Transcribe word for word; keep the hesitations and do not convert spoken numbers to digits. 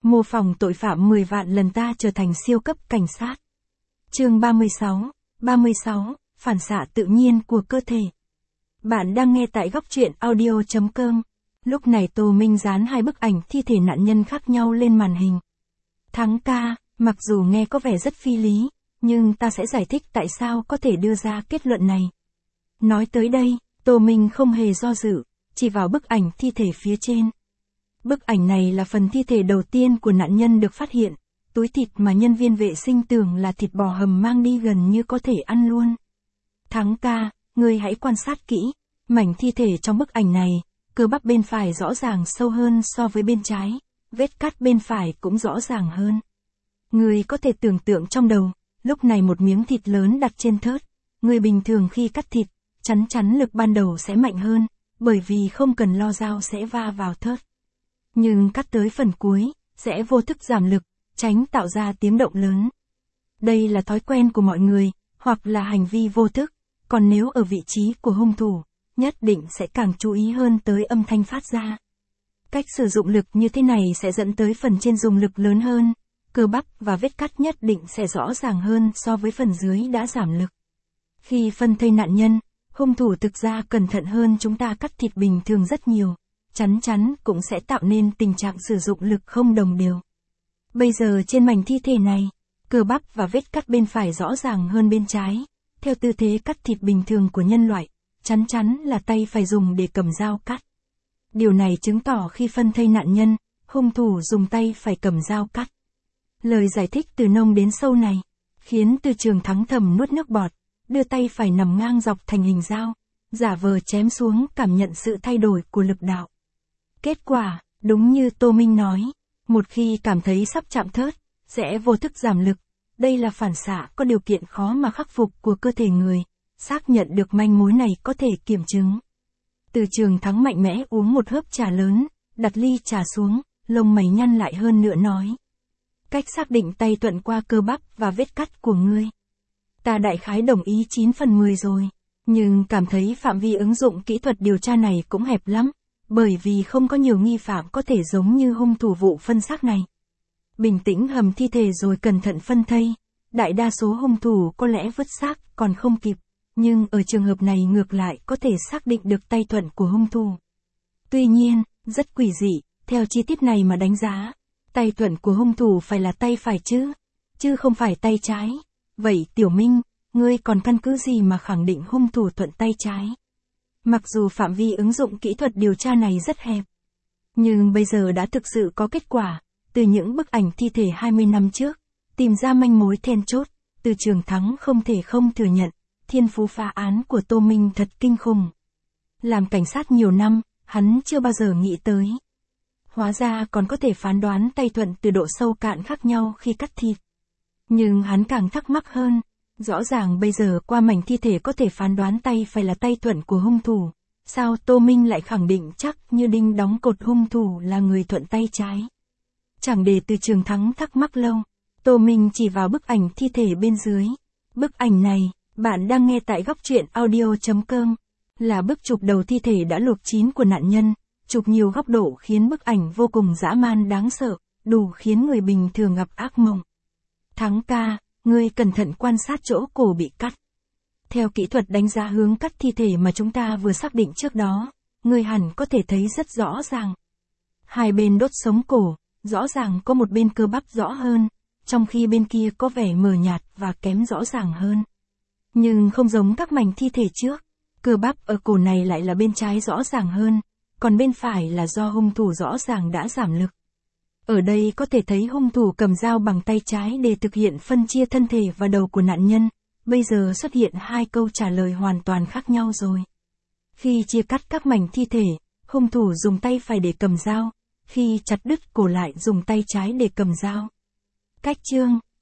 Mô phỏng tội phạm mười vạn lần ta trở thành siêu cấp cảnh sát. Chương ba mươi sáu, ba mươi sáu, phản xạ tự nhiên của cơ thể. Bạn đang nghe tại góc truyện audio chấm com. Lúc này Tô Minh dán hai bức ảnh thi thể nạn nhân khác nhau lên màn hình. Thắng ca, mặc dù nghe có vẻ rất phi lý, nhưng ta sẽ giải thích tại sao có thể đưa ra kết luận này. Nói tới đây, Tô Minh không hề do dự, chỉ vào bức ảnh thi thể phía trên. Bức ảnh này là phần thi thể đầu tiên của nạn nhân được phát hiện, túi thịt mà nhân viên vệ sinh tưởng là thịt bò hầm mang đi gần như có thể ăn luôn. Thắng ca, ngươi hãy quan sát kỹ, mảnh thi thể trong bức ảnh này, cơ bắp bên phải rõ ràng sâu hơn so với bên trái, vết cắt bên phải cũng rõ ràng hơn. Ngươi có thể tưởng tượng trong đầu, lúc này một miếng thịt lớn đặt trên thớt, người bình thường khi cắt thịt, chắn chắn lực ban đầu sẽ mạnh hơn, bởi vì không cần lo dao sẽ va vào thớt. Nhưng cắt tới phần cuối, sẽ vô thức giảm lực, tránh tạo ra tiếng động lớn. Đây là thói quen của mọi người, hoặc là hành vi vô thức, còn nếu ở vị trí của hung thủ, nhất định sẽ càng chú ý hơn tới âm thanh phát ra. Cách sử dụng lực như thế này sẽ dẫn tới phần trên dùng lực lớn hơn, cơ bắp và vết cắt nhất định sẽ rõ ràng hơn so với phần dưới đã giảm lực. Khi phân thây nạn nhân, hung thủ thực ra cẩn thận hơn chúng ta cắt thịt bình thường rất nhiều, chắn chắn cũng sẽ tạo nên tình trạng sử dụng lực không đồng đều. Bây giờ trên mảnh thi thể này, cơ bắp và vết cắt bên phải rõ ràng hơn bên trái, theo tư thế cắt thịt bình thường của nhân loại, chắn chắn là tay phải dùng để cầm dao cắt. Điều này chứng tỏ khi phân thây nạn nhân, hung thủ dùng tay phải cầm dao cắt. Lời giải thích từ nông đến sâu này, khiến Từ Trường Thắng thầm nuốt nước bọt, đưa tay phải nằm ngang dọc thành hình dao, giả vờ chém xuống cảm nhận sự thay đổi của lực đạo. Kết quả, đúng như Tô Minh nói, một khi cảm thấy sắp chạm thớt, sẽ vô thức giảm lực. Đây là phản xạ có điều kiện khó mà khắc phục của cơ thể người, xác nhận được manh mối này có thể kiểm chứng. Từ Trường Thắng mạnh mẽ uống một hớp trà lớn, đặt ly trà xuống, lông mày nhăn lại hơn nữa nói. Cách xác định tay thuận qua cơ bắp và vết cắt của ngươi. Ta đại khái đồng ý chín phần mười rồi, nhưng cảm thấy phạm vi ứng dụng kỹ thuật điều tra này cũng hẹp lắm, bởi vì không có nhiều nghi phạm có thể giống như hung thủ vụ phân xác này. Bình tĩnh hầm thi thể rồi cẩn thận phân thây, đại đa số hung thủ có lẽ vứt xác còn không kịp, nhưng ở trường hợp này ngược lại có thể xác định được tay thuận của hung thủ. Tuy nhiên, rất quỷ dị, theo chi tiết này mà đánh giá, tay thuận của hung thủ phải là tay phải chứ, chứ không phải tay trái. Vậy Tiểu Minh, ngươi còn căn cứ gì mà khẳng định hung thủ thuận tay trái? Mặc dù phạm vi ứng dụng kỹ thuật điều tra này rất hẹp, nhưng bây giờ đã thực sự có kết quả, từ những bức ảnh thi thể hai mươi năm trước, tìm ra manh mối then chốt, Từ Trường Thắng không thể không thừa nhận, thiên phú phá án của Tô Minh thật kinh khủng. Làm cảnh sát nhiều năm, hắn chưa bao giờ nghĩ tới. Hóa ra còn có thể phán đoán tay thuận từ độ sâu cạn khác nhau khi cắt thịt. Nhưng hắn càng thắc mắc hơn, rõ ràng bây giờ qua mảnh thi thể có thể phán đoán tay phải là tay thuận của hung thủ, sao Tô Minh lại khẳng định chắc như đinh đóng cột hung thủ là người thuận tay trái? Chẳng để Từ Trường Thắng thắc mắc lâu, Tô Minh chỉ vào bức ảnh thi thể bên dưới. Bức ảnh này, bạn đang nghe tại góc truyện audio chấm com, là bức chụp đầu thi thể đã luộc chín của nạn nhân, chụp nhiều góc độ khiến bức ảnh vô cùng dã man đáng sợ, đủ khiến người bình thường gặp ác mộng. Thắng ca, ngươi cẩn thận quan sát chỗ cổ bị cắt. Theo kỹ thuật đánh giá hướng cắt thi thể mà chúng ta vừa xác định trước đó, ngươi hẳn có thể thấy rất rõ ràng. Hai bên đốt sống cổ, rõ ràng có một bên cơ bắp rõ hơn, trong khi bên kia có vẻ mờ nhạt và kém rõ ràng hơn. Nhưng không giống các mảnh thi thể trước, cơ bắp ở cổ này lại là bên trái rõ ràng hơn, còn bên phải là do hung thủ rõ ràng đã giảm lực. Ở đây có thể thấy hung thủ cầm dao bằng tay trái để thực hiện phân chia thân thể và đầu của nạn nhân, bây giờ xuất hiện hai câu trả lời hoàn toàn khác nhau rồi. Khi chia cắt các mảnh thi thể, hung thủ dùng tay phải để cầm dao, khi chặt đứt cổ lại dùng tay trái để cầm dao. Cách chương